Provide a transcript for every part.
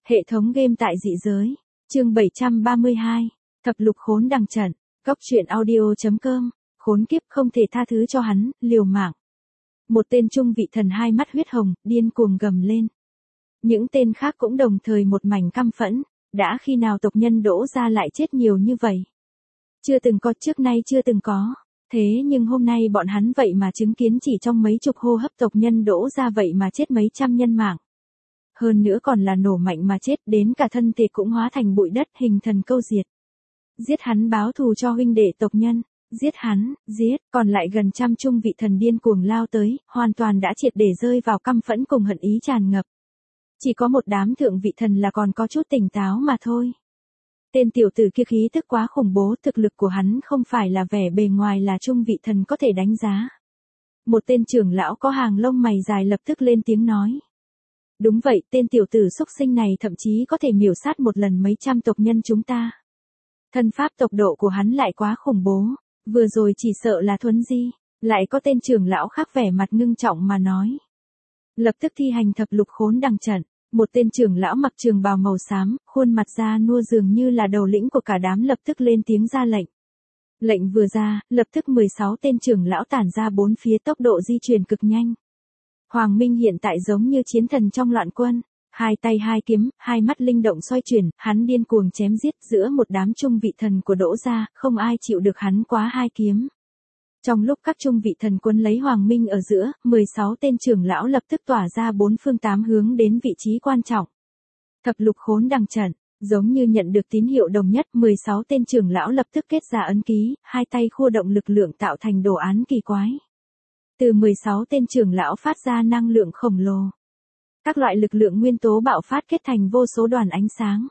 Hệ thống game tại dị giới. Chương 732. Thập lục khốn đằng trận. Góc truyện audio.com. Khốn kiếp không thể tha thứ cho hắn, liều mạng. Một tên trung vị thần hai mắt huyết hồng, điên cuồng gầm lên. Những tên khác cũng đồng thời một mảnh căm phẫn. Đã khi nào tộc nhân Đỗ Gia lại chết nhiều như vậy? Chưa từng có, trước nay chưa từng có. Thế nhưng hôm nay bọn hắn vậy mà chứng kiến chỉ trong mấy chục hô hấp tộc nhân Đỗ Gia vậy mà chết mấy trăm nhân mạng. Hơn nữa còn là nổ mạnh mà chết, đến cả thân thể cũng hóa thành bụi đất, hình thần câu diệt. Giết hắn báo thù cho huynh đệ tộc nhân, giết hắn, giết, còn lại gần trăm trung vị thần điên cuồng lao tới, hoàn toàn đã triệt để rơi vào căm phẫn cùng hận ý tràn ngập. Chỉ có một đám thượng vị thần là còn có chút tỉnh táo mà thôi. Tên tiểu tử kia khí tức quá khủng bố, thực lực của hắn không phải là vẻ bề ngoài là trung vị thần có thể đánh giá. Một tên trưởng lão có hàng lông mày dài lập tức lên tiếng nói. Đúng vậy, tên tiểu tử xúc sinh này thậm chí có thể miểu sát một lần mấy trăm tộc nhân chúng ta. Thân pháp tốc độ của hắn lại quá khủng bố, vừa rồi chỉ sợ là thuấn di, lại có tên trưởng lão khác vẻ mặt ngưng trọng mà nói. Lập tức thi hành thập lục khốn đằng trận, một tên trưởng lão mặc trường bào màu xám, khuôn mặt da nua dường như là đầu lĩnh của cả đám lập tức lên tiếng ra lệnh. Lệnh vừa ra, lập tức 16 tên trưởng lão tản ra bốn phía tốc độ di chuyển cực nhanh. Hoàng Minh hiện tại giống như chiến thần trong loạn quân, hai tay hai kiếm, hai mắt linh động xoay chuyển, hắn điên cuồng chém giết giữa một đám trung vị thần của Đỗ Gia, không ai chịu được hắn quá hai kiếm. Trong lúc các trung vị thần quân lấy Hoàng Minh ở giữa, 16 tên trưởng lão lập tức tỏa ra bốn phương tám hướng đến vị trí quan trọng. Thập lục khốn đằng trận, giống như nhận được tín hiệu đồng nhất, 16 tên trưởng lão lập tức kết ra ấn ký, hai tay khua động lực lượng tạo thành đồ án kỳ quái. Từ 16 tên trưởng lão phát ra năng lượng khổng lồ. Các loại lực lượng nguyên tố bạo phát kết thành vô số đoàn ánh sáng.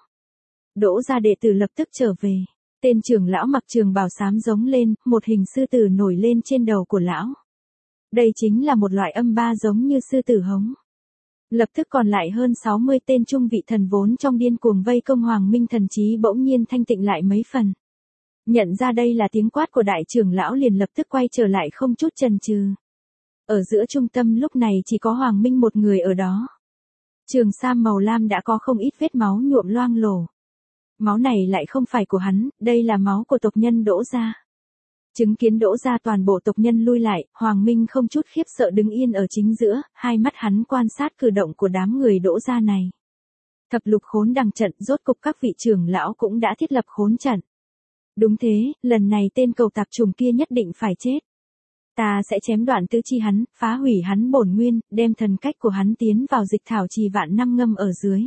Đỗ Gia đệ tử lập tức trở về. Tên trưởng lão mặc trường bào xám giống lên, một hình sư tử nổi lên trên đầu của lão. Đây chính là một loại âm ba giống như sư tử hống. Lập tức còn lại hơn 60 tên trung vị thần vốn trong điên cuồng vây công Hoàng Minh thần trí bỗng nhiên thanh tịnh lại mấy phần. Nhận ra đây là tiếng quát của đại trưởng lão liền lập tức quay trở lại không chút chần chừ. Ở giữa trung tâm lúc này chỉ có Hoàng Minh một người ở đó. Trường sam màu lam đã có không ít vết máu nhuộm loang lổ. Máu này lại không phải của hắn, đây là máu của tộc nhân Đỗ Gia. Chứng kiến Đỗ Gia toàn bộ tộc nhân lui lại, Hoàng Minh không chút khiếp sợ đứng yên ở chính giữa, hai mắt hắn quan sát cử động của đám người Đỗ Gia này. Thập lục khốn đằng trận, rốt cục các vị trưởng lão cũng đã thiết lập khốn trận. Đúng thế, lần này tên cầu tạp trùng kia nhất định phải chết. Ta sẽ chém đoạn tứ chi hắn, phá hủy hắn bổn nguyên, đem thần cách của hắn tiến vào dịch thảo trì vạn năm ngâm ở dưới.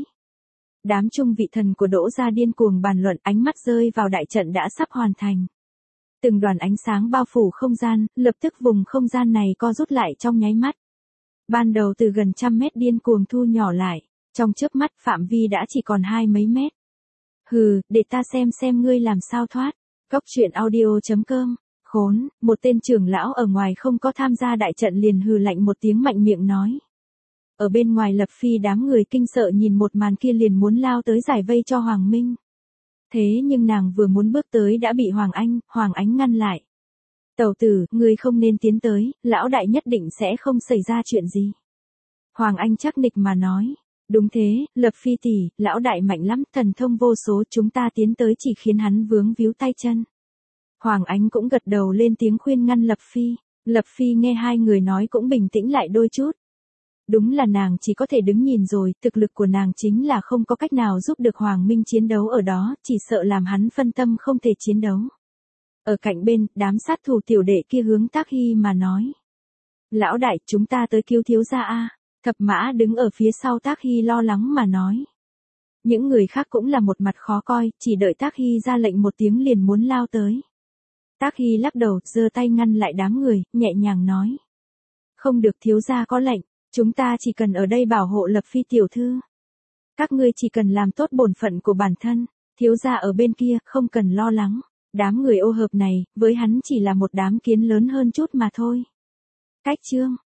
Đám trung vị thần của Đỗ Gia điên cuồng bàn luận, ánh mắt rơi vào đại trận đã sắp hoàn thành. Từng đoàn ánh sáng bao phủ không gian, lập tức vùng không gian này co rút lại trong nháy mắt. Ban đầu từ gần trăm mét điên cuồng thu nhỏ lại, trong chớp mắt phạm vi đã chỉ còn hai mấy mét. Hừ, để ta xem ngươi làm sao thoát. Góc truyện audio.com. Khốn, một tên trưởng lão ở ngoài không có tham gia đại trận liền hừ lạnh một tiếng mạnh miệng nói. Ở bên ngoài Lập Phi đám người kinh sợ nhìn một màn kia liền muốn lao tới giải vây cho Hoàng Minh. Thế nhưng nàng vừa muốn bước tới đã bị Hoàng Ánh ngăn lại. Tẩu tử, ngươi không nên tiến tới, lão đại nhất định sẽ không xảy ra chuyện gì. Hoàng Anh chắc nịch mà nói. Đúng thế, Lập Phi tỷ, lão đại mạnh lắm, thần thông vô số, chúng ta tiến tới chỉ khiến hắn vướng víu tay chân. Hoàng Ánh cũng gật đầu lên tiếng khuyên ngăn Lập Phi. Lập Phi nghe hai người nói cũng bình tĩnh lại đôi chút. Đúng là nàng chỉ có thể đứng nhìn rồi, thực lực của nàng chính là không có cách nào giúp được Hoàng Minh chiến đấu ở đó, chỉ sợ làm hắn phân tâm không thể chiến đấu. Ở cạnh bên, đám sát thủ tiểu đệ kia hướng Tác Hy mà nói. Lão đại, chúng ta tới cứu thiếu gia a. Thập Mã đứng ở phía sau Tác Hy lo lắng mà nói. Những người khác cũng là một mặt khó coi, chỉ đợi Tác Hy ra lệnh một tiếng liền muốn lao tới. Tác Hy lắc đầu, giơ tay ngăn lại đám người, nhẹ nhàng nói. Không được, thiếu gia có lệnh, chúng ta chỉ cần ở đây bảo hộ Lập Phi tiểu thư. Các ngươi chỉ cần làm tốt bổn phận của bản thân, thiếu gia ở bên kia, không cần lo lắng. Đám người ô hợp này, với hắn chỉ là một đám kiến lớn hơn chút mà thôi. Cách chương.